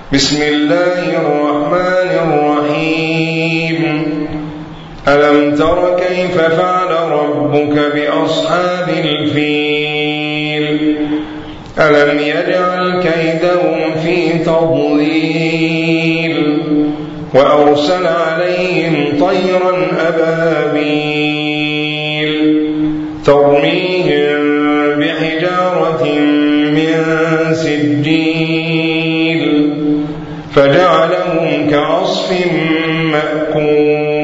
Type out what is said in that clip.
بسم الله الرحمن الرحيم ألم تر كيف فعل ربك بأصحاب الفيل ألم يجعل كيدهم في تضليل وأرسل عليهم طيرا أبابيل ترميهم بحجارة من سجيل فجعلهم كعصف مأكول